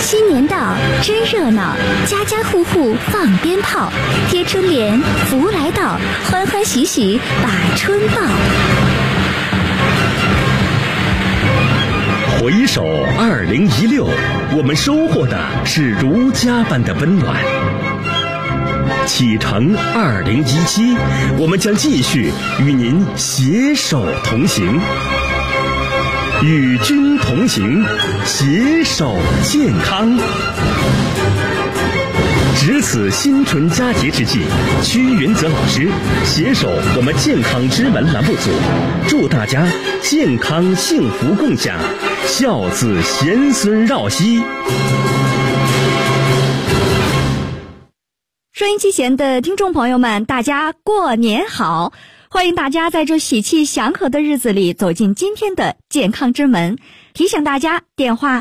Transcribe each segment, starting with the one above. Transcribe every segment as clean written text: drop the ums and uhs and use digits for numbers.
新年到，真热闹，家家户户放鞭炮，贴春联，福来到，欢欢喜喜把春报。 回首2016，我们收获的是如家般的温暖。启程2017，我们将继续与您携手同行，与君同行，携手健康。值此新春佳节之际，屈云泽老师携手我们健康之门栏目组，祝大家健康幸福共享，孝子贤孙绕膝。 收音机前的听众朋友们，大家过年好！欢迎大家在这喜气祥和的日子里走进今天的健康之门。提醒大家，电话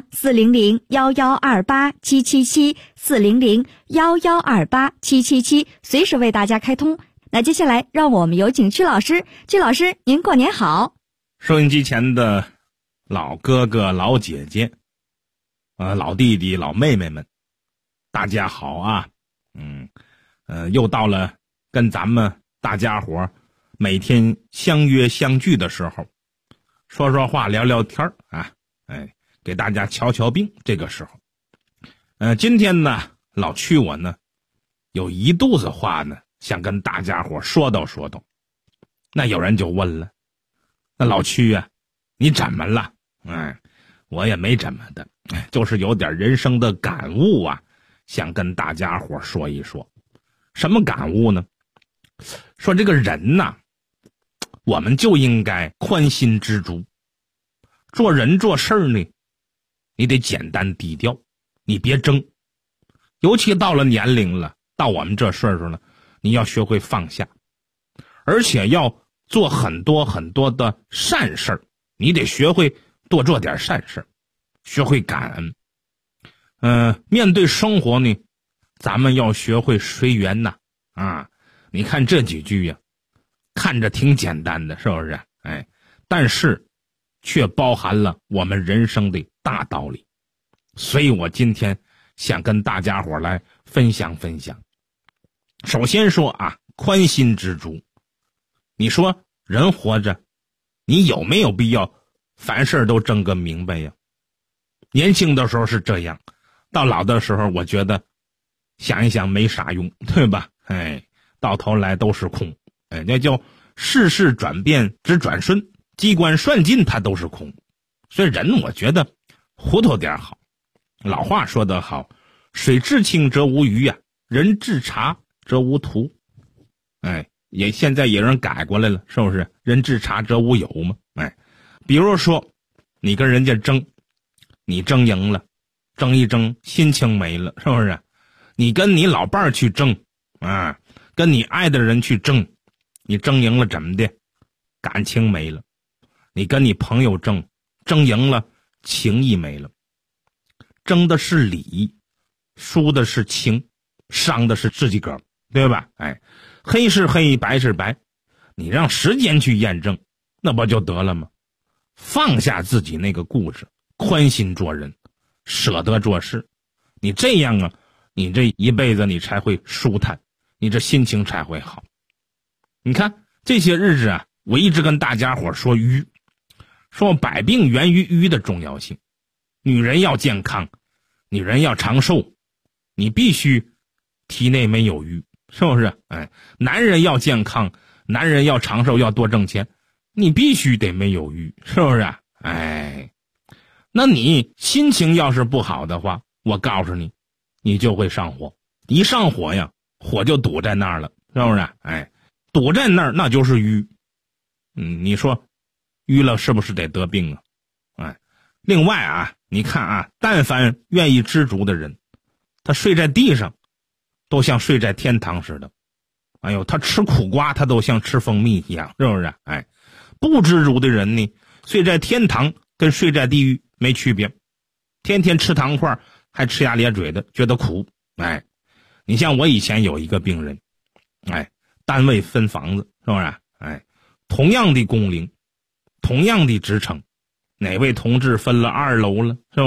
400-1128-777，400-1128-777，随时为大家开通。那接下来让我们有请曲老师。曲老师，您过年好！ 收音机前的老哥哥、老姐姐，老弟弟、老妹妹们，大家好啊！又到了跟咱们大家伙每天相约相聚的时候，说说话，聊聊天啊，给大家瞧瞧病这个时候。今天呢，老曲我呢有一肚子话呢，想跟大家伙说道说道。那有人就问了，那老曲啊，你怎么了？我也没怎么的，就是有点人生的感悟啊，想跟大家伙说一说。什么感悟呢？说这个人呐，我们就应该宽心知足。做人做事呢，你得简单低调，你别争。尤其到了年龄了，到我们这岁数了，你要学会放下，而且要做很多很多的善事儿，你得学会多做点善事儿，学会感恩。面对生活呢，咱们要学会随缘呐。你看这几句呀，看着挺简单的，是不是？但是却包含了我们人生的大道理。所以我今天想跟大家伙来分享分享。首先说啊，宽心知足。你说人活着，你有没有必要凡事都争个明白呀？年轻的时候是这样，到老的时候我觉得想一想没啥用，对吧？到头来都是空。那叫世事转变只转瞬，机关算尽它都是空。所以人我觉得糊涂点好。老话说得好，水至清则无鱼啊，人至察则无徒。也现在有人改过来了，是不是？人至察则无友嘛。比如说你跟人家争，你争赢了，争一争心情没了，是不是？你跟你老伴儿去争跟你爱的人去争，你争赢了怎么的？感情没了。你跟你朋友争赢了，情谊没了。争的是理，输的是情，伤的是自己个儿，对吧？黑是黑，白是白，你让时间去验证，那不就得了吗？放下自己那个固执，宽心做人，舍得做事，你这样啊，你这一辈子你才会舒坦，你这心情才会好。你看这些日子啊，我一直跟大家伙说瘀，说百病源于瘀的重要性。女人要健康，女人要长寿，你必须体内没有瘀，是不是？男人要健康，男人要长寿，要多挣钱，你必须得没有瘀，是不是？那你心情要是不好的话，我告诉你，你就会上火。一上火呀，火就堵在那儿了，是不是？堵在那儿那就是瘀。你说瘀了是不是得得病啊？另外啊，你看啊，但凡愿意知足的人，他睡在地上都像睡在天堂似的。他吃苦瓜他都像吃蜂蜜一样，是不是？不知足的人呢，睡在天堂跟睡在地狱没区别，天天吃糖块还呲牙咧嘴的，觉得苦。你像我以前有一个病人，单位分房子，是不是？同样的工龄，同样的职称，哪位同志分了2楼了，是不是？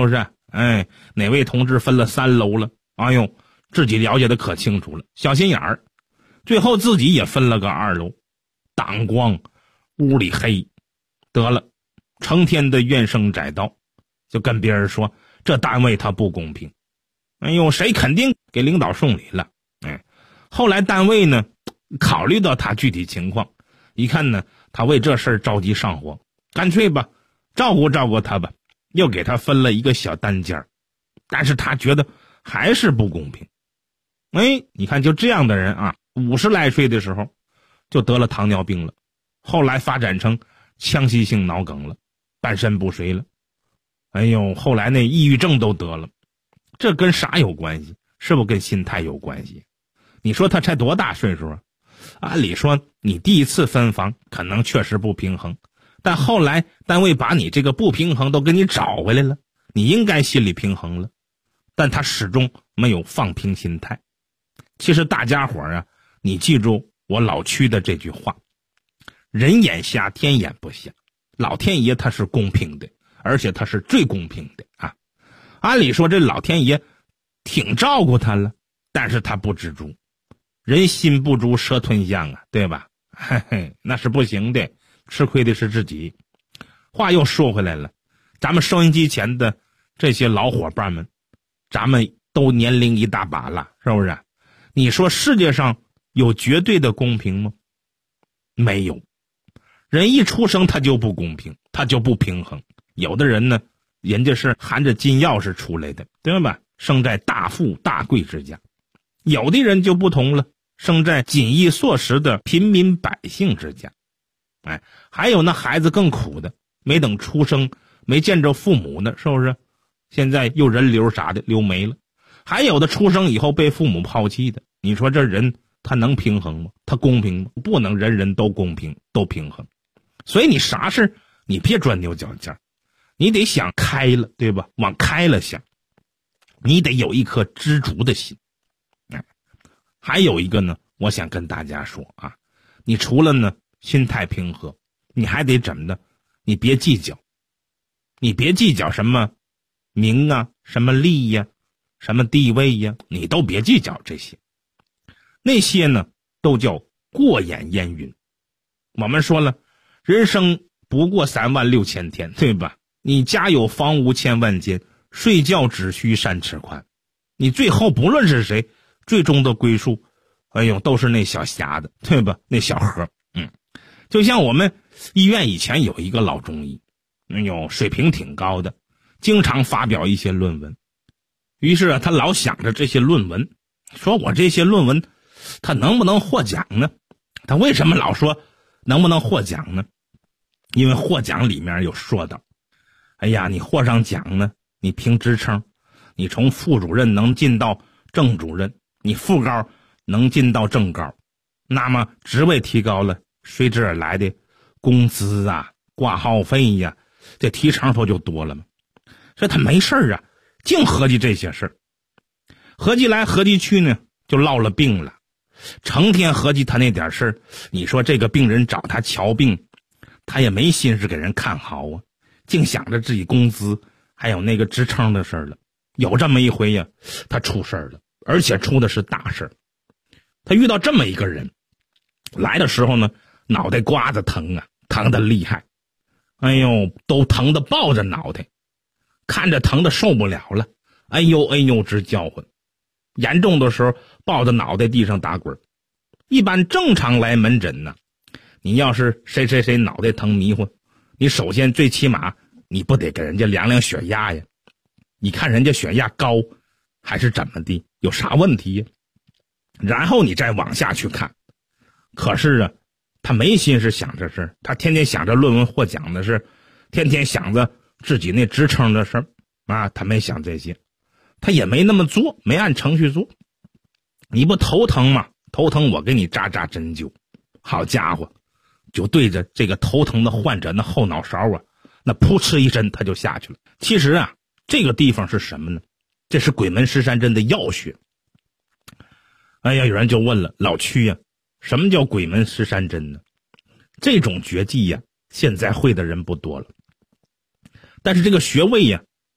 哪位同志分了3楼了，哎呦，自己了解的可清楚了，小心眼儿，最后自己也分了个2楼，当光，屋里黑，得了，成天的怨声载道，就跟别人说这单位他不公平，哎呦，谁肯定给领导送礼了，后来单位呢考虑到他具体情况，一看呢他为这事儿着急上火，干脆吧照顾照顾他吧，又给他分了一个小单间，但是他觉得还是不公平。你看就这样的人啊，50来岁的时候就得了糖尿病了，后来发展成腔隙性脑梗了，半身不遂了，哎呦，后来那抑郁症都得了，这跟啥有关系？是不是跟心态有关系？你说他才多大岁数啊？按理说你第一次分房可能确实不平衡，但后来单位把你这个不平衡都给你找回来了，你应该心理平衡了，但他始终没有放平心态。其实大家伙啊，你记住我老屈的这句话，人眼瞎天眼不瞎，老天爷他是公平的，而且他是最公平的啊。按理说这老天爷挺照顾他了，但是他不知足，人心不足蛇吞象啊，对吧？嘿嘿，那是不行的，吃亏的是自己。话又说回来了，咱们收音机前的这些老伙伴们，咱们都年龄一大把了，是不是？你说世界上有绝对的公平吗？没有，人一出生他就不公平，他就不平衡。有的人呢，人家是含着金钥匙出来的，对吧？生在大富大贵之家。有的人就不同了，生在锦衣硕食的平民百姓之家。还有那孩子更苦的，没等出生，没见着父母呢，是不是？现在又人流啥的流没了。还有的出生以后被父母抛弃的，你说这人他能平衡吗？他公平吗？不能人人都公平都平衡。所以你啥事你别钻牛角尖，你得想开了，对吧？往开了想，你得有一颗知足的心。还有一个呢，我想跟大家说啊，你除了呢心态平和，你还得怎么的？你别计较，你别计较什么名啊，什么利呀，什么地位呀，你都别计较这些。那些呢都叫过眼烟云。我们说了，人生不过36000天，对吧？你家有房屋千万间，睡觉只需3尺宽。你最后不论是谁，最终的归宿，哎呦，都是那小匣子，对吧？那小盒。就像我们医院以前有一个老中医，哎呦，水平挺高的，经常发表一些论文。于是他老想着这些论文，说我这些论文他能不能获奖呢？他为什么老说能不能获奖呢？因为获奖里面有说到，哎呀，你获上奖呢，你评职称，你从副主任能进到正主任，你副高能进到正高，那么职位提高了，随之而来的工资啊、挂号费呀，这提成不就多了吗？所以他没事啊，净合计这些事儿，合计来合计去呢，就落了病了。成天合计他那点事儿，你说这个病人找他瞧病，他也没心思给人看好啊，净想着自己工资还有那个职称的事儿了。有这么一回呀，他出事儿了，而且出的是大事儿。他遇到这么一个人，来的时候呢，脑袋瓜子疼啊，疼得厉害，哎呦，都疼得抱着脑袋，看着疼得受不了了，哎呦哎呦直叫唤，严重的时候抱着脑袋地上打滚。一般正常来门诊呢，你要是谁谁谁脑袋疼迷糊，你首先最起码你不得给人家量量血压呀，你看人家血压高还是怎么的，有啥问题呀？然后你再往下去看。可是啊，他没心思想这事，他天天想着论文获奖的事，天天想着自己那职称的事啊，他没想这些，他也没那么做，没按程序做。你不头疼吗？头疼我给你扎扎针灸。好家伙，就对着这个头疼的患者那后脑勺啊，那扑哧一针他就下去了。其实啊，这个地方是什么呢？这是鬼门十三针的要穴。哎呀，有人就问了，老屈呀，什么叫鬼门十三针呢？这种绝技呀，现在会的人不多了，但是这个穴位呀，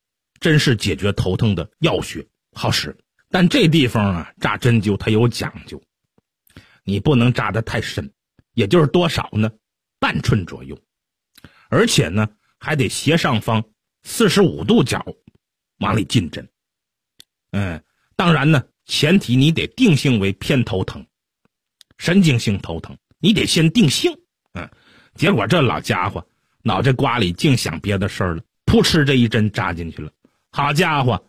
真是解决头疼的药穴，好使。但这地方啊，扎针灸它有讲究，你不能扎得太深，也就是多少呢？半寸左右，而且呢还得斜上方45度角往里进针。当然呢，前提你得定性为偏头疼，神经性头疼，你得先定性。结果这老家伙脑袋瓜里净想别的事儿了，扑哧这一针扎进去了，好家伙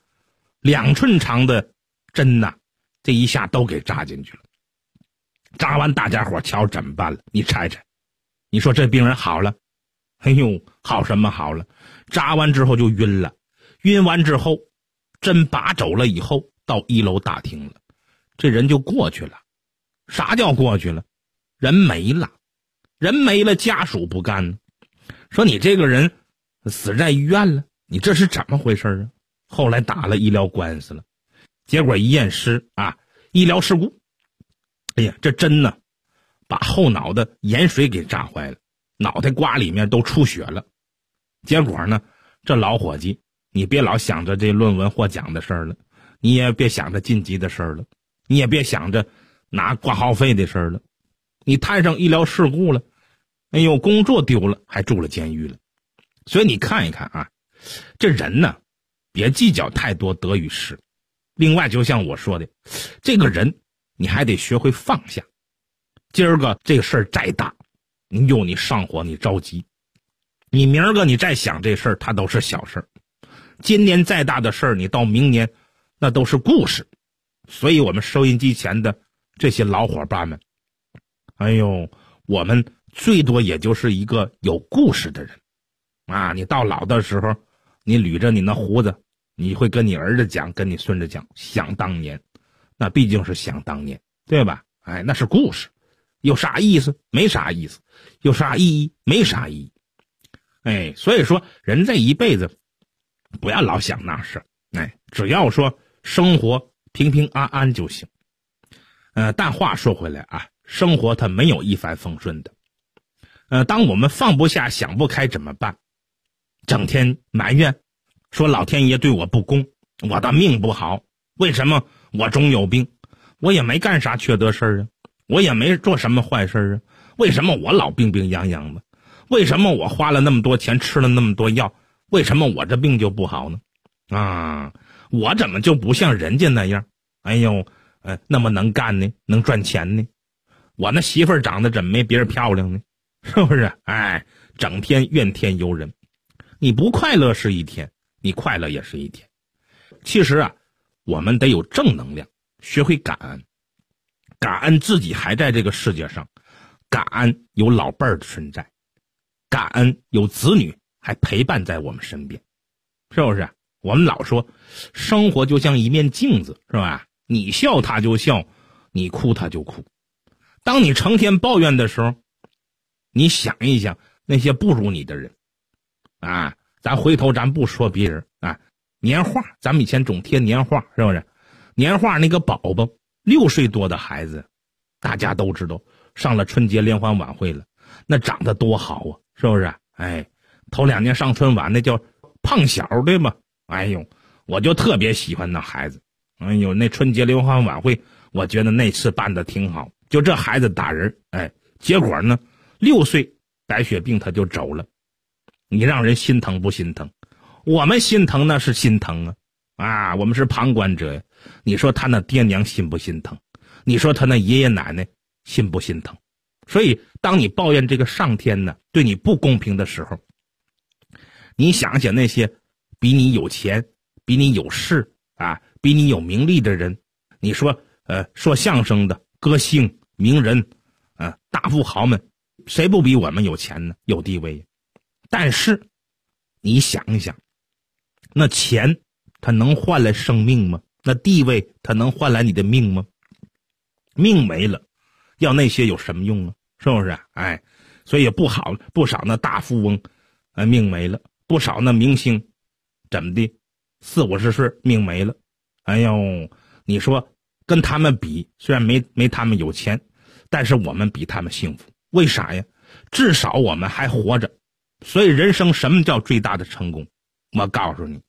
，2寸长的针呐，这一下都给扎进去了。扎完大家伙瞧怎么办了？你猜猜，你说这病人好了？哎呦，好什么好了？扎完之后就晕了，晕完之后针拔走了以后，到1楼大厅了，这人就过去了。啥叫过去了？人没了，人没了，家属不干呢，说你这个人死在医院了，你这是怎么回事啊？后来打了医疗官司了，结果一验尸啊，医疗事故。哎呀，这针呢把后脑的盐水给扎坏了，脑袋瓜里面都出血了。结果呢，这老伙计，你别老想着这论文获奖的事儿了，你也别想着晋级的事儿了，你也别想着拿挂号费的事儿了，你摊上医疗事故了，哎呦，工作丢了，还住了监狱了。所以你看一看啊，这人呢别计较太多得与失。另外就像我说的，这个人你还得学会放下。今儿个这个事儿再大，你上火，你着急，你明儿个你再想这事儿，它都是小事儿。今年再大的事儿，你到明年那都是故事。所以我们收音机前的这些老伙伴们，哎呦，我们最多也就是一个有故事的人啊！你到老的时候，你捋着你那胡子，你会跟你儿子讲，跟你孙子讲，想当年，那毕竟是想当年，对吧？哎，那是故事，有啥意思？没啥意思。有啥意义？没啥意义。哎，所以说人这一辈子不要老想那事，哎，只要说生活平平安安就行。但话说回来啊，生活它没有一帆风顺的。当我们放不下想不开怎么办？整天埋怨说老天爷对我不公，我的命不好，为什么我总有病？我也没干啥缺德事儿啊，我也没做什么坏事啊，为什么我老病病殃殃的？为什么我花了那么多钱吃了那么多药，为什么我这病就不好呢？啊，我怎么就不像人家那样，哎呦，那么能干呢，能赚钱呢？我那媳妇儿长得怎么没别人漂亮呢？是不是？哎，整天怨天尤人。你不快乐是一天，你快乐也是一天。其实啊，我们得有正能量，学会感恩，感恩自己还在这个世界上，感恩有老伴儿的存在，感恩有子女还陪伴在我们身边，是不是？我们老说生活就像一面镜子，是吧？你笑他就笑，你哭他就哭。当你成天抱怨的时候，你想一想那些不如你的人啊，咱回头咱不说别人啊，年画，咱们以前总贴年画，是不是？年画那个宝宝6岁多的孩子，大家都知道上了春节联欢晚会了，那长得多好啊，是不是？哎，头2年上春晚那叫胖小，对吗？哎呦，我就特别喜欢那孩子。哎呦，那春节联欢晚会，我觉得那次办的挺好。就这孩子打人，哎，结果呢，6岁白血病他就走了。你让人心疼不心疼？我们心疼那是心疼啊，我们是旁观者呀。你说他那爹娘心不心疼？你说他那爷爷奶奶心不心疼？所以当你抱怨这个上天呢对你不公平的时候，你想想那些比你有钱、比你有势啊、比你有名利的人，你说说相声的歌星、名人大富豪们，谁不比我们有钱呢？有地位。但是你想一想，那钱它能换来生命吗？那地位它能换来你的命吗？命没了，要那些有什么用啊？是不是？哎，所以不少那大富翁命没了，不少那明星怎么的40-50岁命没了。哎呦，你说跟他们比，虽然没他们有钱，但是我们比他们幸福。为啥呀？至少我们还活着。所以人生什么叫最大的成功？我告诉你，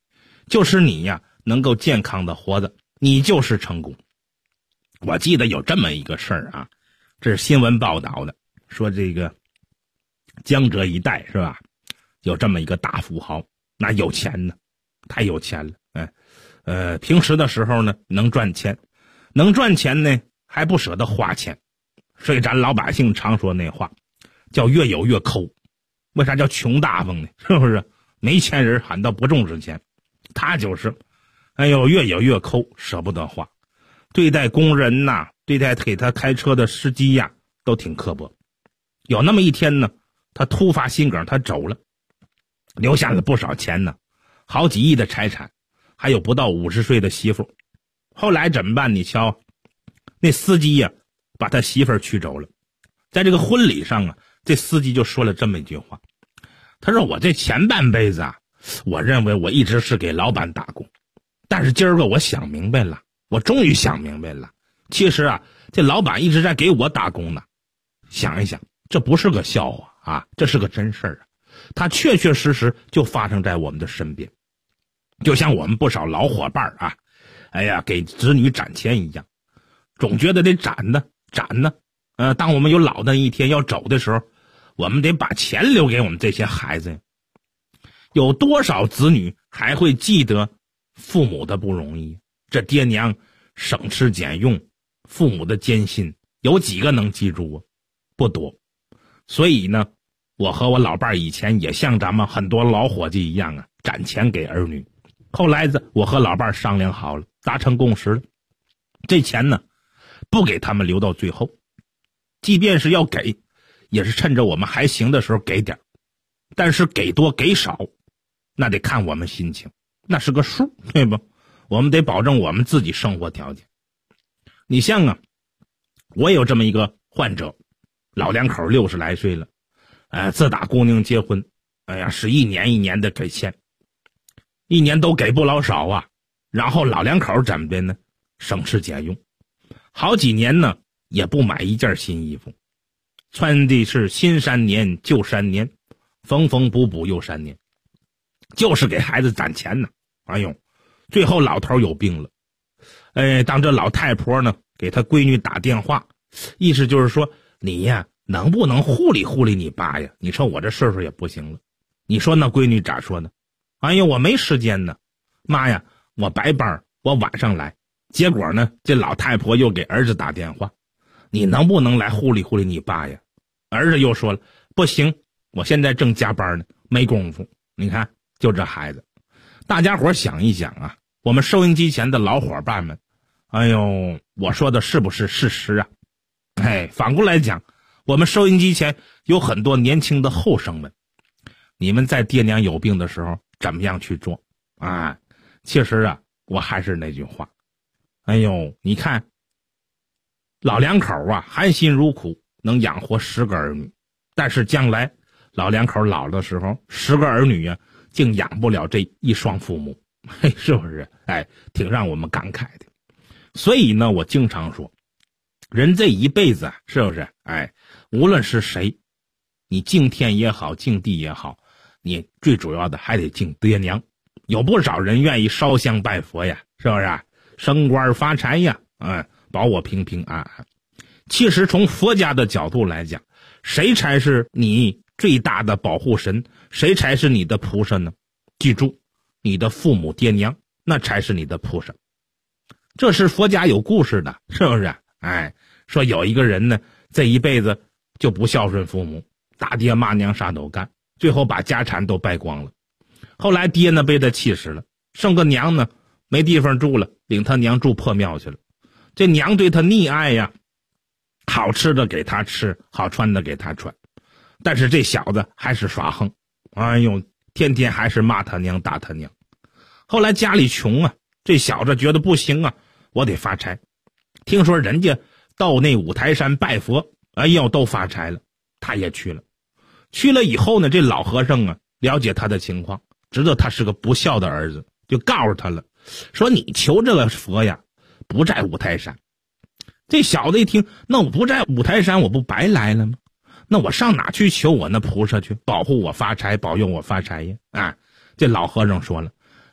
就是你呀能够健康的活着，你就是成功。我记得有这么一个事儿啊，这是新闻报道的，说这个江浙一带是吧，有这么一个大富豪，那有钱呢，太有钱了，平时的时候呢能赚钱呢还不舍得花钱，所以咱老百姓常说那话叫越有越抠。为啥叫穷大方呢？是不是？没钱人喊到不重视钱，他就是越有越抠，舍不得花，对待工人呐，对待给他开车的司机呀都挺刻薄。有那么一天呢，他突发心梗，他走了，留下了不少钱呢，好几亿的财产，还有不到50岁的媳妇。后来怎么办？你瞧，那司机呀把他媳妇娶走了。在这个婚礼上啊，这司机就说了这么一句话，他说我这前半辈子啊，我认为我一直是给老板打工，但是今儿个我想明白了，我终于想明白了，其实啊这老板一直在给我打工呢。想一想，这不是个笑话啊，这是个真事儿啊，它确确实实就发生在我们的身边。就像我们不少老伙伴啊，给子女攒钱一样，总觉得得攒呢，当我们有老的一天要走的时候，我们得把钱留给我们这些孩子呀。有多少子女还会记得父母的不容易？这爹娘省吃俭用，父母的艰辛，有几个能记住啊？不多。所以呢，我和我老伴以前也像咱们很多老伙计一样啊，攒钱给儿女。后来我和老伴商量好了，达成共识了，这钱呢不给他们留到最后，即便是要给，也是趁着我们还行的时候给点，但是给多给少那得看我们心情，那是个数，对不？我们得保证我们自己生活条件。你像啊，我有这么一个患者，老两口60来岁了，自打姑娘结婚，是一年一年的给钱，一年都给不老少啊。然后老两口怎么的呢？省吃俭用，好几年呢也不买一件新衣服，穿的是新3年旧3年，缝缝补补又3年，就是给孩子攒钱呢。最后老头有病了，当这老太婆呢给他闺女打电话，意思就是说，你呀能不能护理护理你爸呀？你说我这岁数也不行了。你说那闺女咋说呢？我没时间呢，妈呀，我白班，我晚上来。结果呢，这老太婆又给儿子打电话，你能不能来护理护理你爸呀？儿子又说了，不行，我现在正加班呢，没工夫。你看，就这孩子。大家伙想一想啊，我们收音机前的老伙伴们，我说的是不是事实啊？反过来讲，我们收音机前有很多年轻的后生们，你们在爹娘有病的时候怎么样去做啊？其实啊，我还是那句话，你看老两口啊含辛茹苦能养活10个儿女，但是将来老两口老的时候，10个儿女啊竟养不了这一双父母，是不是？挺让我们感慨的。所以呢，我经常说，人这一辈子啊，是不是？无论是谁，你敬天也好，敬地也好，你最主要的还得敬爹娘。有不少人愿意烧香拜佛呀，是不是？升官发财呀，保我平平安安。其实从佛家的角度来讲，谁才是你最大的保护神？谁才是你的菩萨呢？记住，你的父母爹娘，那才是你的菩萨。这是佛家有故事的，是不是？说有一个人呢，这一辈子就不孝顺父母，打爹骂娘啥都干，最后把家产都败光了。后来爹呢被他气死了，剩个娘呢没地方住了，领他娘住破庙去了。这娘对他溺爱呀，好吃的给他吃，好穿的给他穿，但是这小子还是耍横，天天还是骂他娘打他娘。后来家里穷啊，这小子觉得不行啊，我得发财。听说人家到那五台山拜佛，都发财了，他也去了。去了以后呢，这老和尚啊了解他的情况，知道他是个不孝的儿子，就告诉他了，说你求这个佛呀不在五台山。这小子一听，那我不在五台山，我不白来了吗？那我上哪去求我那菩萨去保护我发财，保佑我发财呀？这老和尚说了，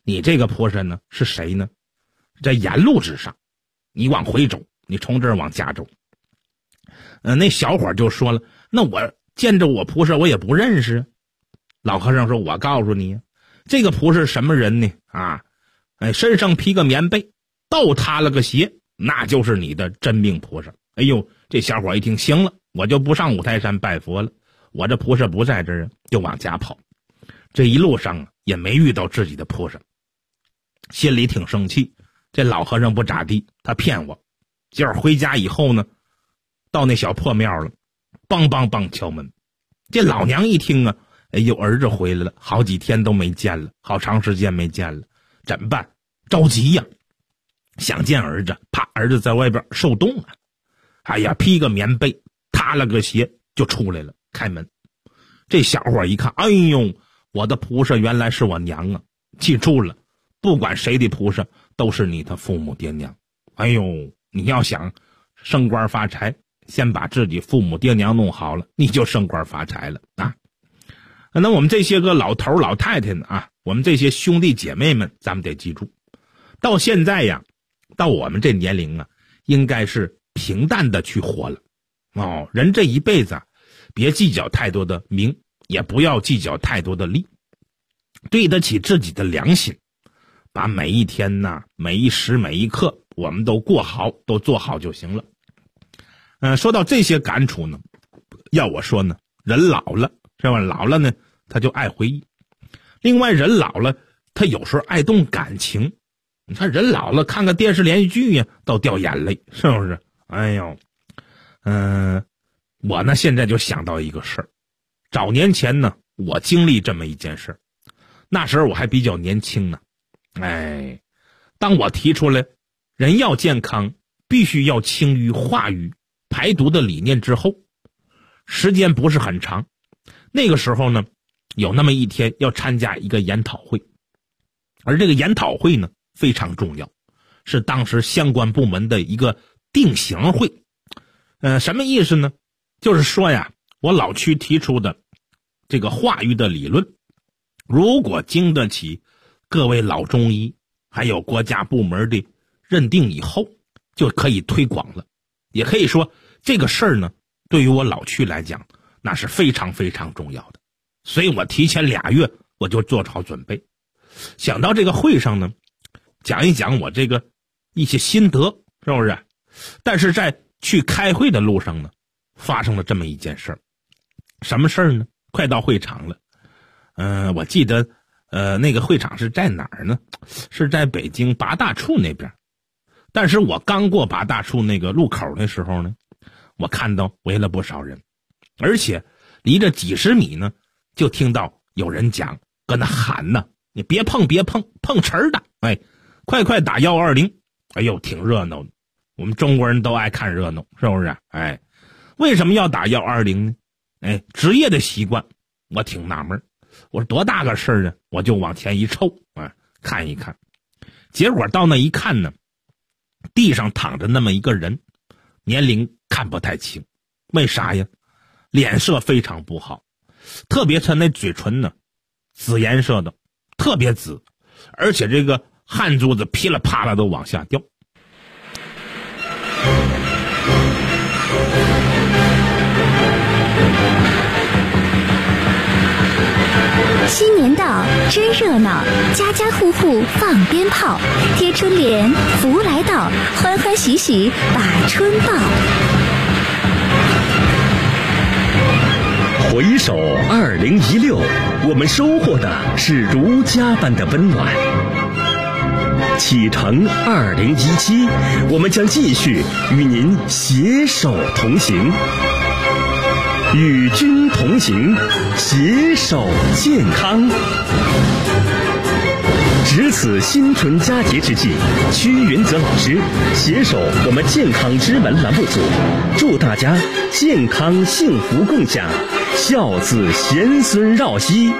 你这个仆人呢是谁呢？在沿路之上，你往回走，你从这儿往家走。那小伙就说了，那我见着我仆人我也不认识。老和尚说，我告诉你，这个仆人什么人呢？身上披个棉被，倒塌了个鞋，那就是你的真命仆人。哎呦，这小伙一听，行了，我就不上五台山拜佛了，我这仆人不在这儿，就往家跑。这一路上也没遇到自己的仆人，心里挺生气。这老和尚不咋地，他骗我。结果回家以后呢，到那小破庙了，梆梆梆敲门。这老娘一听啊，哎呦，儿子回来了，好几天都没见了，好长时间没见了，怎么办？着急呀，想见儿子，怕儿子在外边受冻啊。哎呀，披个棉被，塌了个鞋就出来了，开门。这小伙一看，哎呦，我的仆人原来是我娘啊！记住了，不管谁的仆人都是你的父母爹娘。哎呦，你要想升官发财，先把自己父母爹娘弄好了，你就升官发财了啊！那我们这些个老头老太太呢我们这些兄弟姐妹们，咱们得记住，到现在呀，到我们这年龄应该是平淡的去活了。人这一辈子别计较太多的名，也不要计较太多的利，对得起自己的良心，把每一天每一时每一刻我们都过好，都做好就行了。说到这些感触呢，要我说呢，人老了是吧？老了呢，他就爱回忆。另外，人老了，他有时候爱动感情。你看人老了，看个电视连续剧呀，都掉眼泪，是不是？哎呦，我呢现在就想到一个事儿。早年前呢，我经历这么一件事儿。那时候我还比较年轻呢。当我提出来人要健康必须要清淤化瘀排毒的理念之后，时间不是很长。那个时候呢，有那么一天要参加一个研讨会，而这个研讨会呢非常重要，是当时相关部门的一个定型会。什么意思呢？就是说呀，我老区提出的这个化瘀的理论，如果经得起各位老中医还有国家部门的认定以后，就可以推广了。也可以说这个事儿呢，对于我老区来讲，那是非常非常重要的。所以我提前2月我就做好准备，想到这个会上呢，讲一讲我这个一些心得，是不是？但是在去开会的路上呢，发生了这么一件事儿。什么事儿呢？快到会场了。我记得那个会场是在哪儿呢？是在北京八大处那边。但是我刚过八大处那个路口的时候呢，我看到围了不少人，而且离着几十米呢，就听到有人讲，搁那喊呢，你别碰别碰，碰瓷儿的，快快打120。哎呦，挺热闹的。我们中国人都爱看热闹，是不是？为什么要打120呢？职业的习惯。我挺纳闷，我说多大个事儿呢？我就往前一凑看一看。结果到那一看呢，地上躺着那么一个人，年龄看不太清。为啥呀？脸色非常不好，特别他那嘴唇呢，紫颜色的，特别紫，而且这个汗珠子噼里啪啦都往下掉。 新年到，真热闹，家家户户放鞭炮，贴春联，福来到，欢欢喜喜把春报。 回首2016，我们收获的是如家般的温暖。启程2017，我们将继续与您携手同行。与君同行，携手健康。值此新春佳节之际，屈云泽老师携手我们健康之门栏目组，祝大家健康幸福共享，孝子贤孙绕膝。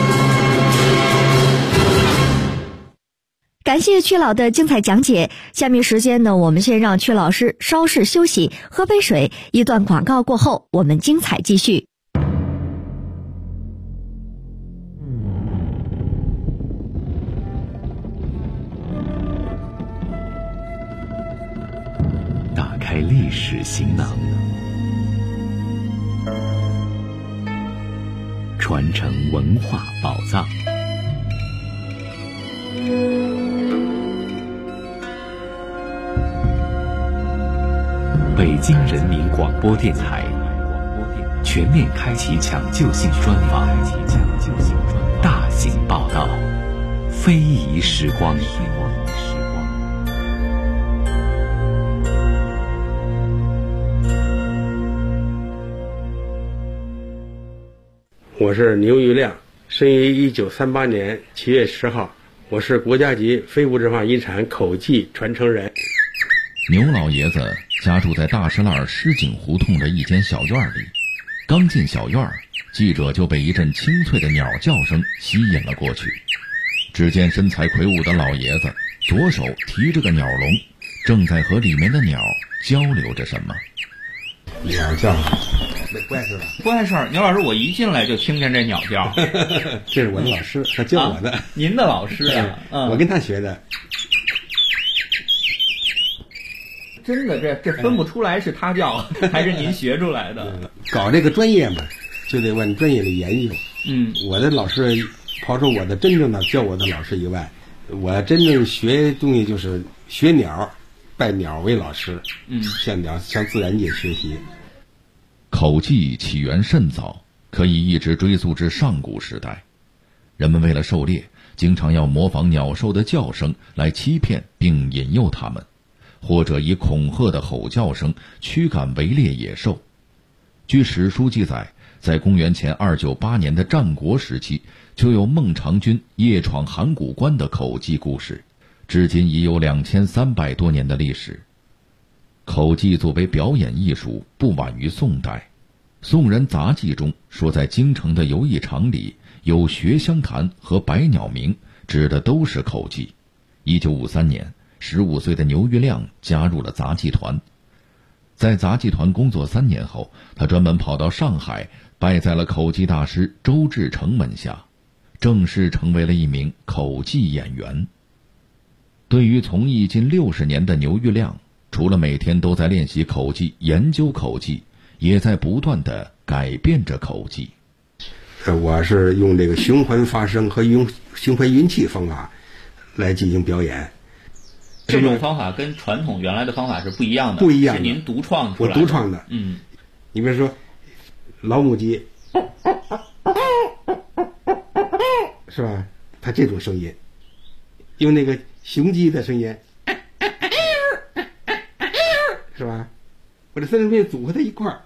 感谢曲老的精彩讲解。下面时间呢，我们先让曲老师稍事休息，喝杯水。一段广告过后，我们精彩继续。 行囊，传承文化宝藏。北京人民广播电台全面开启抢救性专访，大型报道，非遗时光。 我是牛玉亮，生于1938年7月10号，我是国家级非物质文化遗产口技传承人。 牛老爷子家住在大石栏狮井胡同的一间小院里，刚进小院，记者就被一阵清脆的鸟叫声吸引了过去。只见身材魁梧的老爷子左手提着个鸟笼，正在和里面的鸟交流着什么。 鸟叫不碍事吧？ 不碍事。牛老师，我一进来就听见这鸟叫。 这是我的老师，他教我的。 您的老师啊？ 我跟他学的。 真的，这分不出来是他教还是您学出来的。 搞这个专业嘛，就得往专业里研究。我的老师，刨出我的真正的教我的老师以外，我真正学东西就是学鸟，拜鸟为老师。向自然界学习。 口技起源甚早，可以一直追溯至上古时代。人们为了狩猎，经常要模仿鸟兽的叫声来欺骗并引诱它们，或者以恐吓的吼叫声驱赶围猎野兽。据史书记载，在公元前298年的战国时期，就有孟尝君夜闯函谷关的口技故事，至今已有2300多年的历史。口技作为表演艺术，不晚于宋代。宋人杂记中说，在京城的游艺场里有学香坛和百鸟鸣，指的都是口技。1953年，15岁的牛玉亮加入了杂技团。在杂技团工作3年后，他专门跑到上海，拜在了口技大师周志成门下，正式成为了一名口技演员。对于从艺近60年的牛玉亮，除了每天都在练习口技、研究口技，也在不断地改变着口技。 我是用这个循环发声和循环运气方法来进行表演。 这种方法跟传统原来的方法是不一样的， 不一样的， 是您独创出来的。 我独创的。你比如说老母鸡，是吧？它这种声音，用那个雄鸡的声音，是吧？我这三声变组合在一块儿，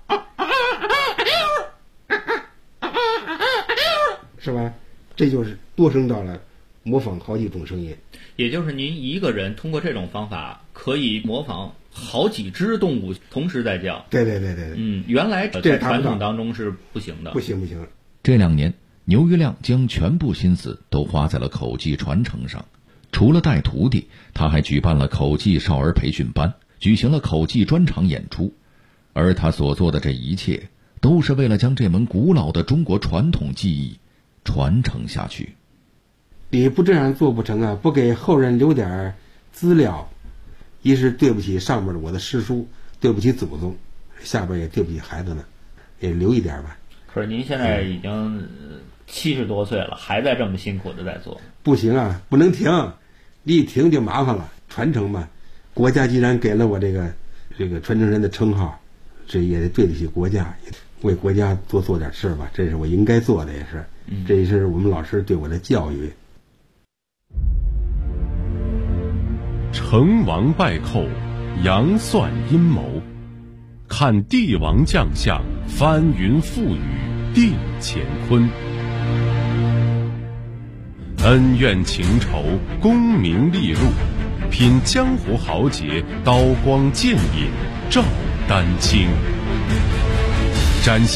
是吧？这就是多声道了，模仿好几种声音。 也就是您一个人通过这种方法可以模仿好几只动物同时在叫。 对。 原来在传统当中是不行的。不行。 这2年，牛玉亮将全部心思都花在了口技传承上。除了带徒弟，他还举办了口技少儿培训班，举行了口技专场演出。而他所做的这一切，都是为了将这门古老的中国传统技艺传承下去。 你不这样做不成啊！不给后人留点资料，一是对不起上面的我的师叔，对不起祖宗，下边也对不起孩子们，也留一点吧。 可是您现在已经70多岁了，还在这么辛苦的在做。 不行啊，不能停，你一停就麻烦了。传承嘛，国家既然给了我这个传承人的称号，这也得对得起国家，为国家多做点事吧，这是我应该做的，也是。这也是我们老师对我的教育。 成王败寇，杨算阴谋，看帝王将相，翻云覆雨定乾坤。恩怨情仇，功名利禄，品江湖豪杰，刀光剑影照丹青。展现